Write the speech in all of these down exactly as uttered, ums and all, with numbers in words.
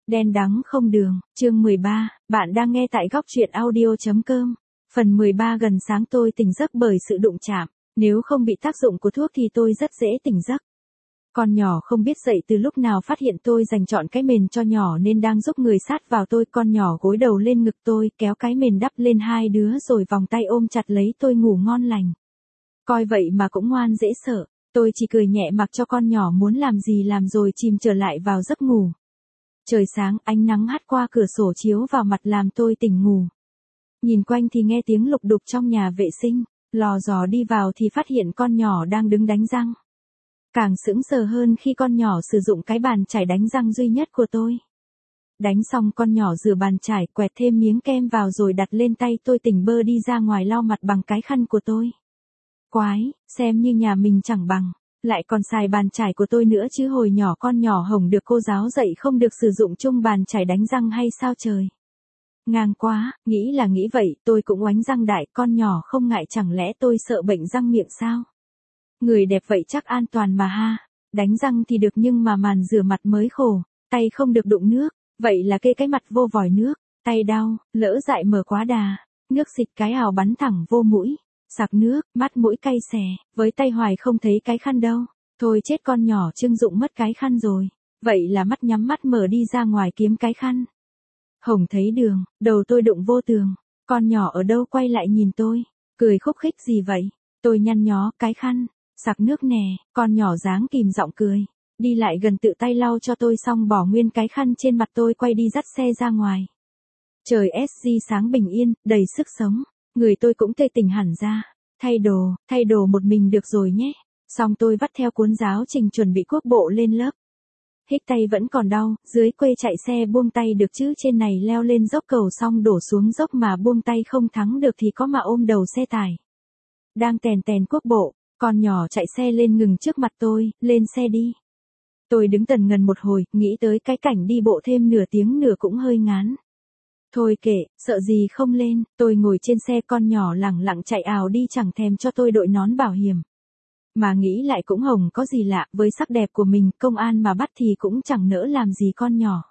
Đen đắng không đường, chương mười ba, bạn đang nghe tại góc truyện audio.com. Phần mười ba gần sáng tôi tỉnh giấc bởi sự đụng chạm, nếu không bị tác dụng của thuốc thì tôi rất dễ tỉnh giấc. Con nhỏ không biết dậy từ lúc nào phát hiện tôi dành chọn cái mền cho nhỏ nên đang giúp người sát vào tôi. Con nhỏ gối đầu lên ngực tôi, kéo cái mền đắp lên hai đứa rồi vòng tay ôm chặt lấy tôi ngủ ngon lành. Coi vậy mà cũng ngoan dễ sợ, tôi chỉ cười nhẹ mặc cho con nhỏ muốn làm gì làm rồi chìm trở lại vào giấc ngủ. Trời sáng, ánh nắng hắt qua cửa sổ chiếu vào mặt làm tôi tỉnh ngủ. Nhìn quanh thì nghe tiếng lục đục trong nhà vệ sinh, lò dò đi vào thì phát hiện con nhỏ đang đứng đánh răng. Càng sững sờ hơn khi con nhỏ sử dụng cái bàn chải đánh răng duy nhất của tôi. Đánh xong con nhỏ rửa bàn chải, quẹt thêm miếng kem vào rồi đặt lên tay tôi, tỉnh bơ đi ra ngoài lau mặt bằng cái khăn của tôi. Quái, xem như nhà mình chẳng bằng, lại còn xài bàn chải của tôi nữa chứ, hồi nhỏ con nhỏ Hồng được cô giáo dạy không được sử dụng chung bàn chải đánh răng hay sao trời. Ngang quá, nghĩ là nghĩ vậy, tôi cũng oánh răng đại, con nhỏ không ngại, chẳng lẽ tôi sợ bệnh răng miệng sao? Người đẹp vậy chắc an toàn mà ha, đánh răng thì được nhưng mà màn rửa mặt mới khổ, tay không được đụng nước, vậy là kê cái mặt vô vòi nước, tay đau, lỡ dại mở quá đà, nước xịt cái ào bắn thẳng vô mũi. Sặc nước, mắt mũi cay xè, với tay hoài không thấy cái khăn đâu. Thôi chết, con nhỏ Trương Dụng mất cái khăn rồi. Vậy là mắt nhắm mắt mở đi ra ngoài kiếm cái khăn. Hồng thấy đường, đầu tôi đụng vô tường. Con nhỏ ở đâu quay lại nhìn tôi, cười khúc khích gì vậy? Tôi nhăn nhó, cái khăn, sặc nước nè. Con nhỏ dáng kìm giọng cười, đi lại gần tự tay lau cho tôi xong bỏ nguyên cái khăn trên mặt tôi, quay đi dắt xe ra ngoài. Trời ét giê sáng bình yên, đầy sức sống. Người tôi cũng tê tỉnh hẳn ra, thay đồ, thay đồ một mình được rồi nhé. Xong tôi vắt theo cuốn giáo trình chuẩn bị quốc bộ lên lớp. Hích tay vẫn còn đau, dưới quê chạy xe buông tay được chứ, trên này leo lên dốc cầu xong đổ xuống dốc mà buông tay không thắng được thì có mà ôm đầu xe tải. Đang tèn tèn quốc bộ, con nhỏ chạy xe lên ngừng trước mặt tôi, lên xe đi. Tôi đứng tần ngần một hồi, nghĩ tới cái cảnh đi bộ thêm nửa tiếng nữa cũng hơi ngán. Thôi kệ, sợ gì không lên, tôi ngồi trên xe, con nhỏ lẳng lặng chạy ào đi chẳng thèm cho tôi đội nón bảo hiểm. Mà nghĩ lại cũng Hồng có gì lạ, với sắc đẹp của mình, công an mà bắt thì cũng chẳng nỡ làm gì con nhỏ.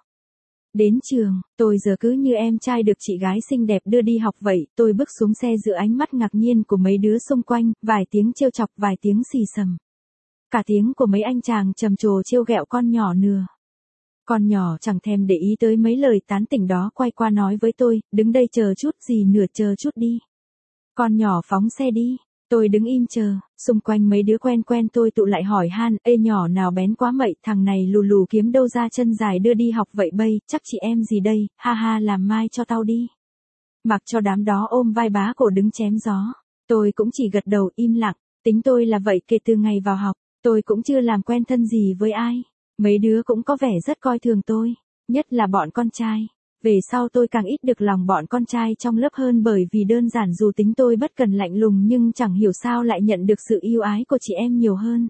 Đến trường, tôi giờ cứ như em trai được chị gái xinh đẹp đưa đi học vậy, tôi bước xuống xe giữa ánh mắt ngạc nhiên của mấy đứa xung quanh, vài tiếng trêu chọc, vài tiếng xì xầm. Cả tiếng của mấy anh chàng trầm trồ trêu ghẹo con nhỏ nừa. Con nhỏ chẳng thèm để ý tới mấy lời tán tỉnh đó, quay qua nói với tôi, đứng đây chờ chút gì nửa, chờ chút đi. Con nhỏ phóng xe đi, tôi đứng im chờ, xung quanh mấy đứa quen quen tôi tụ lại hỏi han, ê nhỏ nào bén quá mậy, thằng này lù lù kiếm đâu ra chân dài đưa đi học vậy bây, chắc chị em gì đây, ha ha, làm mai cho tao đi. Mặc cho đám đó ôm vai bá cổ đứng chém gió, tôi cũng chỉ gật đầu im lặng, tính tôi là vậy, kể từ ngày vào học, tôi cũng chưa làm quen thân gì với ai. Mấy đứa cũng có vẻ rất coi thường tôi, nhất là bọn con trai. Về sau tôi càng ít được lòng bọn con trai trong lớp hơn, bởi vì đơn giản dù tính tôi bất cần lạnh lùng nhưng chẳng hiểu sao lại nhận được sự yêu ái của chị em nhiều hơn.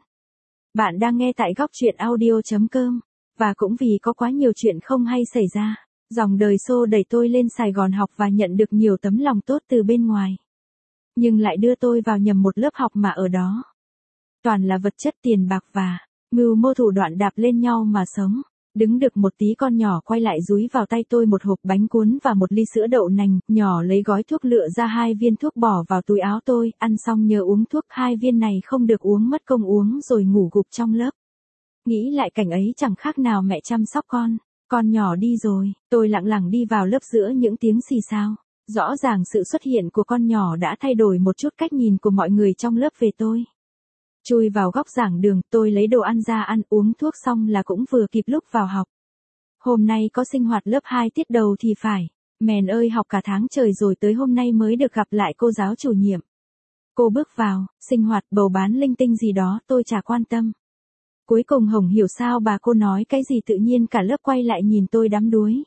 Bạn đang nghe tại góc truyện audio.com, và cũng vì có quá nhiều chuyện không hay xảy ra, dòng đời xô đẩy tôi lên Sài Gòn học và nhận được nhiều tấm lòng tốt từ bên ngoài. Nhưng lại đưa tôi vào nhầm một lớp học mà ở đó toàn là vật chất, tiền bạc và mưu mô thủ đoạn đạp lên nhau mà sống. Đứng được một tí, con nhỏ quay lại dúi vào tay tôi một hộp bánh cuốn và một ly sữa đậu nành. Nhỏ lấy gói thuốc lựa ra hai viên thuốc bỏ vào túi áo tôi, ăn xong nhớ uống thuốc, hai viên này không được uống, mất công uống rồi ngủ gục trong lớp. Nghĩ lại cảnh ấy chẳng khác nào mẹ chăm sóc con. Con nhỏ đi rồi, tôi lặng lặng đi vào lớp giữa những tiếng xì xào. Rõ ràng sự xuất hiện của con nhỏ đã thay đổi một chút cách nhìn của mọi người trong lớp về tôi. Chui vào góc giảng đường, tôi lấy đồ ăn ra ăn, uống thuốc xong là cũng vừa kịp lúc vào học. Hôm nay có sinh hoạt lớp hai tiết đầu thì phải. Mèn ơi, học cả tháng trời rồi tới hôm nay mới được gặp lại cô giáo chủ nhiệm. Cô bước vào, sinh hoạt bầu bán linh tinh gì đó tôi chả quan tâm. Cuối cùng Hồng hiểu sao bà cô nói cái gì tự nhiên cả lớp quay lại nhìn tôi đắm đuối.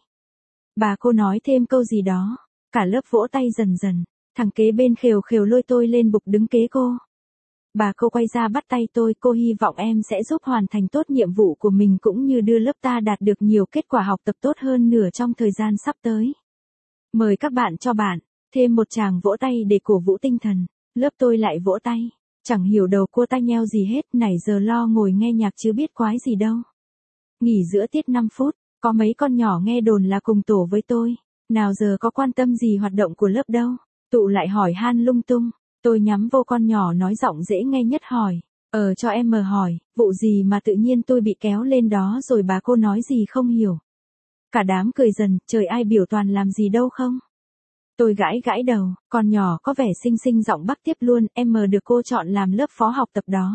Bà cô nói thêm câu gì đó, cả lớp vỗ tay dần dần, thằng kế bên khều khều lôi tôi lên bục đứng kế cô. Bà cô quay ra bắt tay tôi, cô hy vọng em sẽ giúp hoàn thành tốt nhiệm vụ của mình cũng như đưa lớp ta đạt được nhiều kết quả học tập tốt hơn nửa trong thời gian sắp tới. Mời các bạn cho bạn, thêm một tràng vỗ tay để cổ vũ tinh thần, lớp tôi lại vỗ tay, chẳng hiểu đầu cua tai nheo gì hết, nãy giờ lo ngồi nghe nhạc chứ biết quái gì đâu. Nghỉ giữa tiết năm phút, Có mấy con nhỏ nghe đồn là cùng tổ với tôi, nào giờ có quan tâm gì hoạt động của lớp đâu. Tụ lại hỏi han lung tung, tôi nhắm vô con nhỏ nói giọng dễ nghe nhất hỏi. Ờ cho em mờ hỏi, vụ gì mà tự nhiên tôi bị kéo lên đó rồi bà cô nói gì không hiểu. Cả đám cười dần, trời ai biểu toàn làm gì đâu không. Tôi gãi gãi đầu, con nhỏ có vẻ xinh xinh giọng bắc tiếp luôn, em mờ được cô chọn làm lớp phó học tập đó.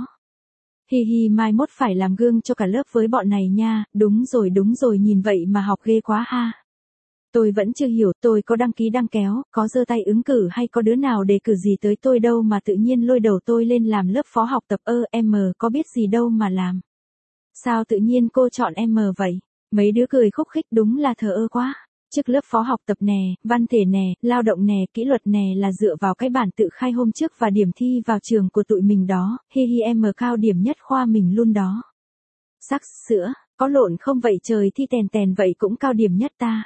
Hi hi mai mốt phải làm gương cho cả lớp với bọn này nha, đúng rồi đúng rồi nhìn vậy mà học ghê quá ha. Tôi vẫn chưa hiểu tôi có đăng ký đăng kéo, có giơ tay ứng cử hay có đứa nào đề cử gì tới tôi đâu mà tự nhiên lôi đầu tôi lên làm lớp phó học tập ơ em mờ có biết gì đâu mà làm. Sao tự nhiên cô chọn em mờ vậy? Mấy đứa cười khúc khích đúng là thờ ơ quá. Trước lớp phó học tập nè, văn thể nè, lao động nè, kỹ thuật nè là dựa vào cái bản tự khai hôm trước và điểm thi vào trường của tụi mình đó, hi hi em mờ cao điểm nhất khoa mình luôn đó. Sắc sữa, có lộn không vậy trời thi tèn tèn vậy cũng cao điểm nhất ta.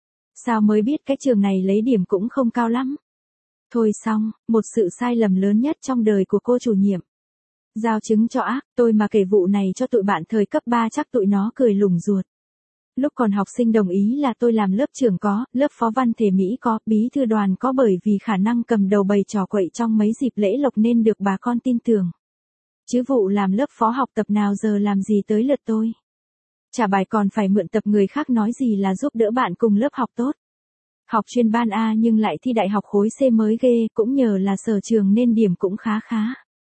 Sao mới biết cái trường này lấy điểm cũng không cao lắm. Thôi xong, một sự sai lầm lớn nhất trong đời của cô chủ nhiệm. Giao chứng cho ác, tôi mà kể vụ này cho tụi bạn thời cấp ba chắc tụi nó cười lủng ruột. Lúc còn học sinh đồng ý là tôi làm lớp trưởng có, lớp phó văn thể Mỹ có, bí thư đoàn có bởi vì khả năng cầm đầu bầy trò quậy trong mấy dịp lễ lộc nên được bà con tin tưởng. Chứ vụ làm lớp phó học tập nào giờ làm gì tới lượt tôi. Trả bài còn phải mượn tập người khác nói gì là giúp đỡ bạn cùng lớp học tốt. Học chuyên ban A nhưng lại thi đại học khối C mới ghê, cũng nhờ là sở trường nên điểm cũng khá khá.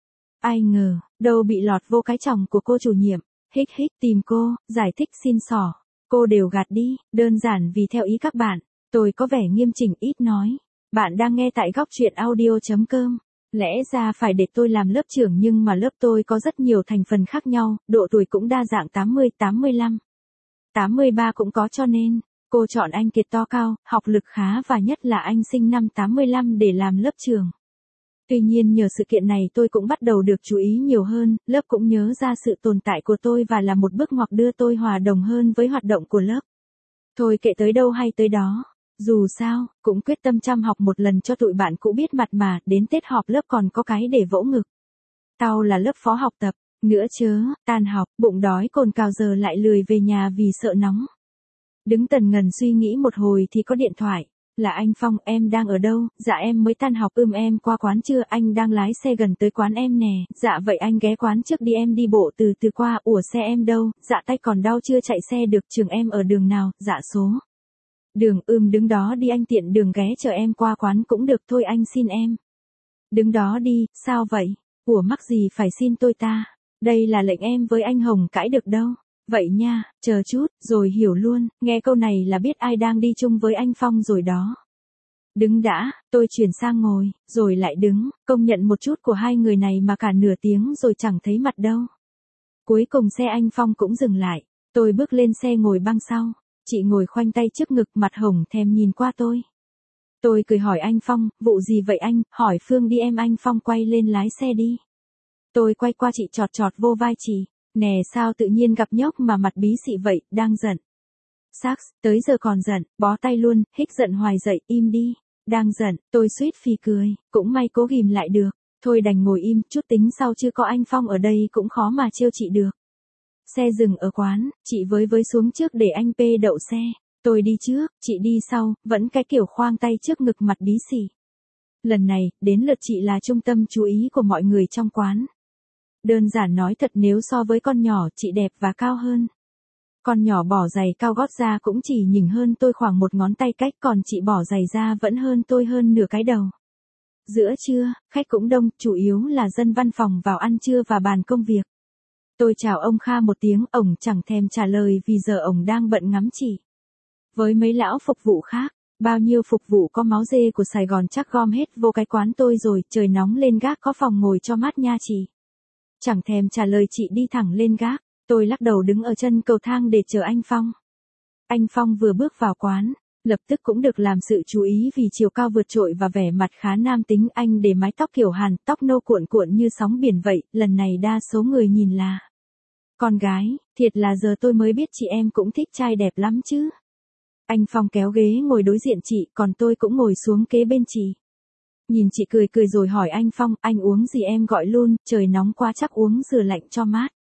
Ai ngờ, đâu bị lọt vô cái chồng của cô chủ nhiệm, hích hích tìm cô, giải thích xin xỏ. Cô đều gạt đi, đơn giản vì theo ý các bạn, tôi có vẻ nghiêm chỉnh ít nói. Bạn đang nghe tại góc truyện audio.com. Lẽ ra phải để tôi làm lớp trưởng nhưng mà lớp tôi có rất nhiều thành phần khác nhau, độ tuổi cũng đa dạng tám mươi, tám mươi lăm, tám mươi ba cũng có cho nên, cô chọn anh Kiệt to cao, học lực khá và nhất là anh sinh năm tám mươi lăm để làm lớp trưởng. Tuy nhiên nhờ sự kiện này tôi cũng bắt đầu được chú ý nhiều hơn, lớp cũng nhớ ra sự tồn tại của tôi và là một bước ngoặt đưa tôi hòa đồng hơn với hoạt động của lớp. Thôi kệ tới đâu hay tới đó. Dù sao, cũng quyết tâm chăm học một lần cho tụi bạn cũ biết mặt mà, đến Tết họp lớp còn có cái để vỗ ngực. Tao là lớp phó học tập, nữa chớ, tan học, bụng đói cồn cào giờ lại lười về nhà vì sợ nóng. Đứng tần ngần suy nghĩ một hồi thì có điện thoại. Là anh Phong, em đang ở đâu? Dạ em mới tan học ưm em qua quán chưa? Anh đang lái xe gần tới quán em nè. Dạ vậy anh ghé quán trước đi em đi bộ từ từ qua. Ủa xe em đâu? Dạ tay còn đau chưa chạy xe được trường em ở đường nào? Dạ số. Đường ưm đứng đó đi anh tiện đường ghé chờ em qua quán cũng được thôi anh xin em. Đứng đó đi, sao vậy? Ủa mắc gì phải xin tôi ta? Đây là lệnh em với anh Hồng cãi được đâu. Vậy nha, chờ chút, rồi hiểu luôn, nghe câu này là biết ai đang đi chung với anh Phong rồi đó. Đứng đã, tôi chuyển sang ngồi, rồi lại đứng, công nhận một chút của hai người này mà cả nửa tiếng rồi chẳng thấy mặt đâu. Cuối cùng xe anh Phong cũng dừng lại, tôi bước lên xe ngồi băng sau, chị ngồi khoanh tay trước ngực mặt hồng thèm nhìn qua tôi. Tôi cười hỏi anh Phong, vụ gì vậy anh, hỏi Phương đi em anh Phong quay lên lái xe đi. Tôi quay qua chị chọt chọt vô vai chị. Nè sao tự nhiên gặp nhóc mà mặt bí xị vậy, đang giận. Sax, tới giờ còn giận, bó tay luôn, hích giận hoài dậy, im đi. Đang giận, tôi suýt phì cười, cũng may cố ghim lại được. Thôi đành ngồi im, chút tính sau chứ có anh Phong ở đây cũng khó mà trêu chị được. Xe dừng ở quán, chị với với xuống trước để anh P đậu xe. Tôi đi trước, chị đi sau, vẫn cái kiểu khoang tay trước ngực mặt bí xị. Lần này, đến lượt chị là trung tâm chú ý của mọi người trong quán. Đơn giản nói thật nếu so với con nhỏ chị đẹp và cao hơn. Con nhỏ bỏ giày cao gót ra cũng chỉ nhỉnh hơn tôi khoảng một ngón tay cách còn chị bỏ giày ra vẫn hơn tôi hơn nửa cái đầu. Giữa trưa, khách cũng đông, chủ yếu là dân văn phòng vào ăn trưa và bàn công việc. Tôi chào ông Kha một tiếng, ổng chẳng thèm trả lời vì giờ ổng đang bận ngắm chị. Với mấy lão phục vụ khác, bao nhiêu phục vụ có máu dê của Sài Gòn chắc gom hết vô cái quán tôi rồi, trời nóng lên gác có phòng ngồi cho mát nha chị. Chẳng thèm trả lời chị đi thẳng lên gác, tôi lắc đầu đứng ở chân cầu thang để chờ anh Phong. Anh Phong vừa bước vào quán, lập tức cũng được làm sự chú ý vì chiều cao vượt trội và vẻ mặt khá nam tính. Anh để mái tóc kiểu Hàn, tóc nâu cuộn cuộn như sóng biển vậy, lần này đa số người nhìn là con gái, thiệt là giờ tôi mới biết chị em cũng thích trai đẹp lắm chứ. Anh Phong kéo ghế ngồi đối diện chị, còn tôi cũng ngồi xuống kế bên chị. Nhìn chị cười cười rồi hỏi anh Phong, anh uống gì em gọi luôn, trời nóng quá chắc uống dừa lạnh cho mát.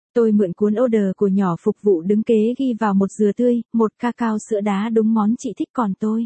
Tôi mượn cuốn order của nhỏ phục vụ đứng kế ghi vào một dừa tươi, một cacao sữa đá đúng món chị thích còn tôi.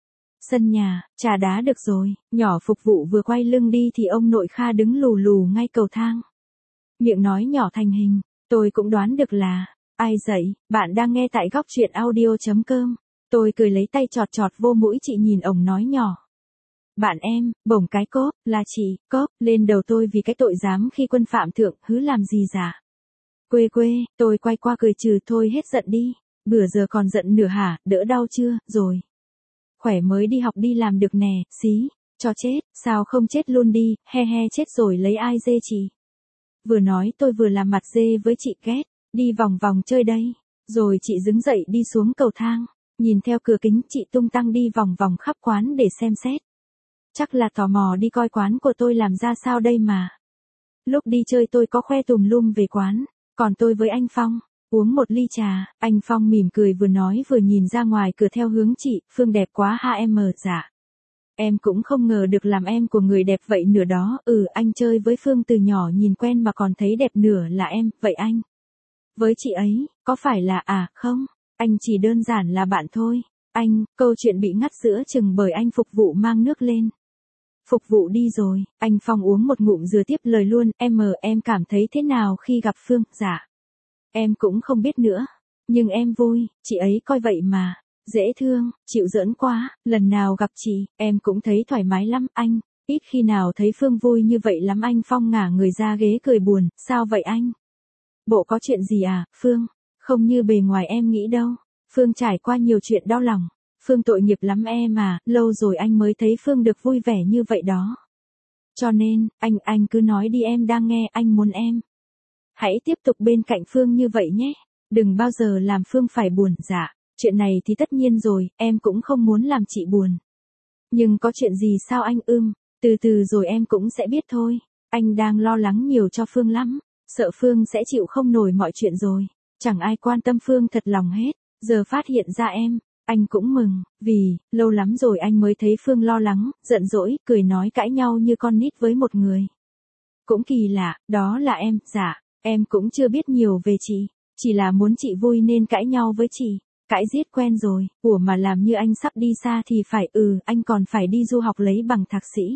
Sân nhà, trà đá được rồi, nhỏ phục vụ vừa quay lưng đi thì ông nội Kha đứng lù lù ngay cầu thang. Miệng nói nhỏ thành hình, tôi cũng đoán được là, ai dậy, bạn đang nghe tại góc truyện audio.com. Tôi cười lấy tay chọt chọt vô mũi chị nhìn ổng nói nhỏ. Bạn em, bổng cái cốp, là chị, cốp, lên đầu tôi vì cái tội dám khi quân phạm thượng, hứ làm gì giả. Quê quê, tôi quay qua cười trừ thôi hết giận đi, bữa giờ còn giận nửa hả, đỡ đau chưa, rồi. Khỏe mới đi học đi làm được nè, xí, cho chết, sao không chết luôn đi, he he chết rồi lấy ai dê chị. Vừa nói tôi vừa làm mặt dê với chị ghét, đi vòng vòng chơi đây, rồi chị đứng dậy đi xuống cầu thang, nhìn theo cửa kính chị tung tăng đi vòng vòng khắp quán để xem xét. Chắc là tò mò đi coi quán của tôi làm ra sao đây mà. Lúc đi chơi tôi có khoe tùm lum về quán, còn tôi với anh Phong, uống một ly trà, anh Phong mỉm cười vừa nói vừa nhìn ra ngoài cửa theo hướng chị, Phương đẹp quá ha em mờ dạ. Em cũng không ngờ được làm em của người đẹp vậy nửa đó, ừ anh chơi với Phương từ nhỏ nhìn quen mà còn thấy đẹp nửa là em, vậy anh. Với chị ấy, có phải là à, không, anh chỉ đơn giản là bạn thôi, anh, câu chuyện bị ngắt giữa chừng bởi anh phục vụ mang nước lên. Phục vụ đi rồi, anh Phong uống một ngụm dừa tiếp lời luôn, em mờ em cảm thấy thế nào khi gặp Phương, dạ. Em cũng không biết nữa, nhưng em vui, chị ấy coi vậy mà, dễ thương, chịu giỡn quá, lần nào gặp chị, em cũng thấy thoải mái lắm, anh, ít khi nào thấy Phương vui như vậy lắm anh Phong ngả người ra ghế cười buồn, sao vậy anh? Bộ có chuyện gì à, Phương? Không như bề ngoài em nghĩ đâu, Phương trải qua nhiều chuyện đau lòng. Phương tội nghiệp lắm em mà, lâu rồi anh mới thấy Phương được vui vẻ như vậy đó. Cho nên, anh, anh cứ nói đi em đang nghe, anh muốn em. Hãy tiếp tục bên cạnh Phương như vậy nhé, đừng bao giờ làm Phương phải buồn, dạ, chuyện này thì tất nhiên rồi, em cũng không muốn làm chị buồn. Nhưng có chuyện gì sao anh ưm, từ từ rồi em cũng sẽ biết thôi, anh đang lo lắng nhiều cho Phương lắm, sợ Phương sẽ chịu không nổi mọi chuyện rồi, chẳng ai quan tâm Phương thật lòng hết, giờ phát hiện ra em. Anh cũng mừng, vì, lâu lắm rồi anh mới thấy Phương lo lắng, giận dỗi, cười nói cãi nhau như con nít với một người. Cũng kỳ lạ, đó là em, dạ, em cũng chưa biết nhiều về chị, chỉ là muốn chị vui nên cãi nhau với chị, cãi giết quen rồi, ủa mà làm như anh sắp đi xa thì phải, ừ, anh còn phải đi du học lấy bằng thạc sĩ.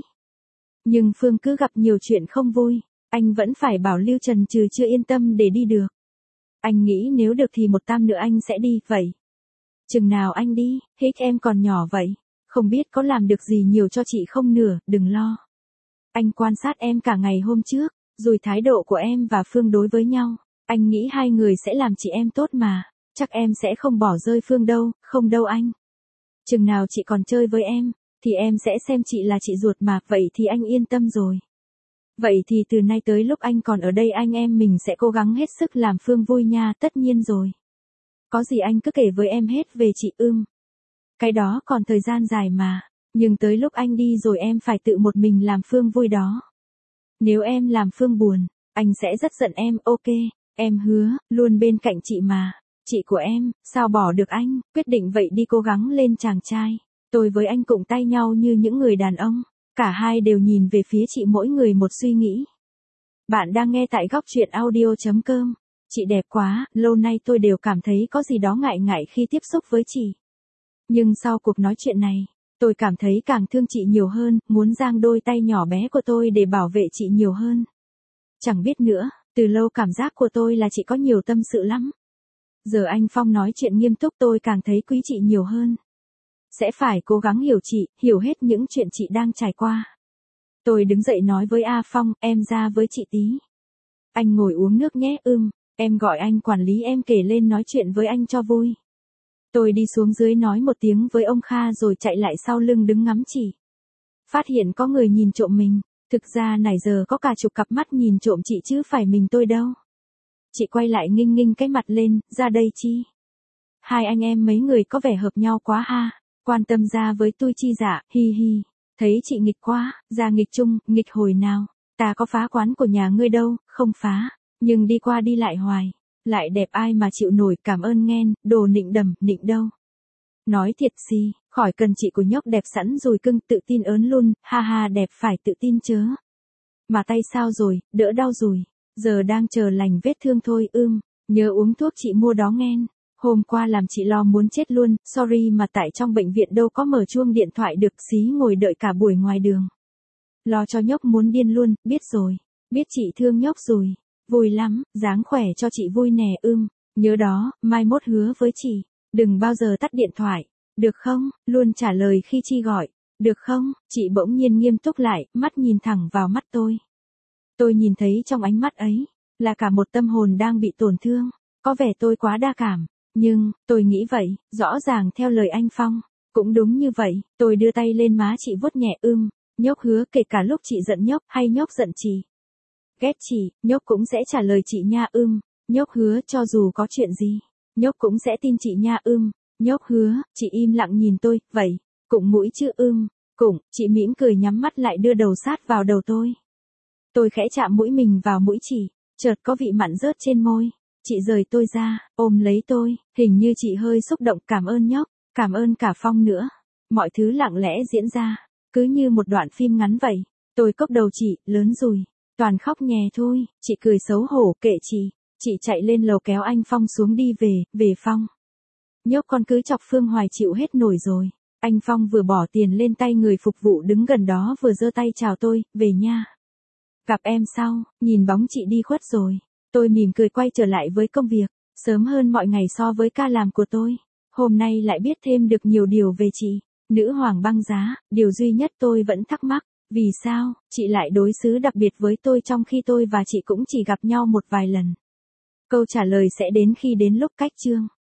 Nhưng Phương cứ gặp nhiều chuyện không vui, anh vẫn phải bảo lưu trần trừ chưa yên tâm để đi được. Anh nghĩ nếu được thì một tam nữa anh sẽ đi, vậy. Chừng nào anh đi, hích em còn nhỏ vậy, không biết có làm được gì nhiều cho chị không nửa, đừng lo. Anh quan sát em cả ngày hôm trước, rồi thái độ của em và Phương đối với nhau, anh nghĩ hai người sẽ làm chị em tốt mà, chắc em sẽ không bỏ rơi Phương đâu, không đâu anh. Chừng nào chị còn chơi với em, thì em sẽ xem chị là chị ruột mà, vậy thì anh yên tâm rồi. Vậy thì từ nay tới lúc anh còn ở đây anh em mình sẽ cố gắng hết sức làm Phương vui nha, tất nhiên rồi. Có gì anh cứ kể với em hết về chị ưm. Cái đó còn thời gian dài mà, nhưng tới lúc anh đi rồi em phải tự một mình làm Phương vui đó. Nếu em làm Phương buồn, anh sẽ rất giận em, ok, em hứa, luôn bên cạnh chị mà, chị của em, sao bỏ được anh, quyết định vậy đi cố gắng lên chàng trai. Tôi với anh cùng tay nhau như những người đàn ông, cả hai đều nhìn về phía chị mỗi người một suy nghĩ. Bạn đang nghe tại góc truyện audio.com. Chị đẹp quá, lâu nay tôi đều cảm thấy có gì đó ngại ngại khi tiếp xúc với chị. Nhưng sau cuộc nói chuyện này, tôi cảm thấy càng thương chị nhiều hơn, muốn giang đôi tay nhỏ bé của tôi để bảo vệ chị nhiều hơn. Chẳng biết nữa, từ lâu cảm giác của tôi là chị có nhiều tâm sự lắm. Giờ anh Phong nói chuyện nghiêm túc tôi càng thấy quý chị nhiều hơn. Sẽ phải cố gắng hiểu chị, hiểu hết những chuyện chị đang trải qua. Tôi đứng dậy nói với A Phong, em ra với chị tí. Anh ngồi uống nước nhé, ưm. Em gọi anh quản lý em kể lên nói chuyện với anh cho vui. Tôi đi xuống dưới nói một tiếng với ông Kha rồi chạy lại sau lưng đứng ngắm chị. Phát hiện có người nhìn trộm mình, thực ra nãy giờ có cả chục cặp mắt nhìn trộm chị chứ phải mình tôi đâu. Chị quay lại nghinh nghinh cái mặt lên, ra đây chi. Hai anh em mấy người có vẻ hợp nhau quá ha, quan tâm ra với tôi chi dạ, hi hi. Thấy chị nghịch quá, ra nghịch chung, nghịch hồi nào, ta có phá quán của nhà ngươi đâu, không phá. Nhưng đi qua đi lại hoài, lại đẹp ai mà chịu nổi, cảm ơn nghen, đồ nịnh đầm, nịnh đâu. Nói thiệt gì, khỏi cần chị của nhóc đẹp sẵn rồi cưng, tự tin ớn luôn, ha ha đẹp phải tự tin chớ. Mà tay sao rồi, đỡ đau rồi, Giờ đang chờ lành vết thương thôi ưm, nhớ uống thuốc chị mua đó nghen. Hôm qua làm chị lo muốn chết luôn, sorry mà tại trong bệnh viện đâu có mở chuông điện thoại được, xí ngồi đợi cả buổi ngoài đường. Lo cho nhóc muốn điên luôn, biết rồi, biết chị thương nhóc rồi, vui lắm, dáng khỏe cho chị vui nè ưm, nhớ đó, mai mốt hứa với chị, đừng bao giờ tắt điện thoại, được không, luôn trả lời khi Chi gọi, được không, chị bỗng nhiên nghiêm túc lại, mắt nhìn thẳng vào mắt tôi. Tôi nhìn thấy trong ánh mắt ấy, là cả một tâm hồn đang bị tổn thương, có vẻ tôi quá đa cảm, nhưng, tôi nghĩ vậy, rõ ràng theo lời anh Phong, cũng đúng như vậy, tôi đưa tay lên má chị vuốt nhẹ ưm, nhóc hứa kể cả lúc chị giận nhóc hay nhóc giận chị. Ghét chị, nhóc cũng sẽ trả lời chị nha ưm, nhóc hứa cho dù có chuyện gì, nhóc cũng sẽ tin chị nha ưm, nhóc hứa, chị im lặng nhìn tôi, vậy, cụng mũi chứ ưm, cụng, chị mỉm cười nhắm mắt lại đưa đầu sát vào đầu tôi. Tôi khẽ chạm mũi mình vào mũi chị, chợt có vị mặn rớt trên môi. Chị rời tôi ra, ôm lấy tôi, hình như chị hơi xúc động, cảm ơn nhóc, cảm ơn cả Phong nữa. Mọi thứ lặng lẽ diễn ra, cứ như một đoạn phim ngắn vậy. Tôi cốc đầu chị, lớn rồi, toàn khóc nhè thôi, chị cười xấu hổ, kệ chị. Chị chạy lên lầu kéo anh Phong xuống đi về, về Phong. Nhóc con cứ chọc Phương Hoài chịu hết nổi rồi. Anh Phong vừa bỏ tiền lên tay người phục vụ đứng gần đó vừa giơ tay chào tôi, về nha. Gặp em sau, nhìn bóng chị đi khuất rồi. Tôi mỉm cười quay trở lại với công việc, sớm hơn mọi ngày so với ca làm của tôi. Hôm nay lại biết thêm được nhiều điều về chị, nữ hoàng băng giá, điều duy nhất tôi vẫn thắc mắc, vì sao, chị lại đối xử đặc biệt với tôi trong khi tôi và chị cũng chỉ gặp nhau một vài lần. Câu trả lời sẽ đến khi đến lúc cách chương.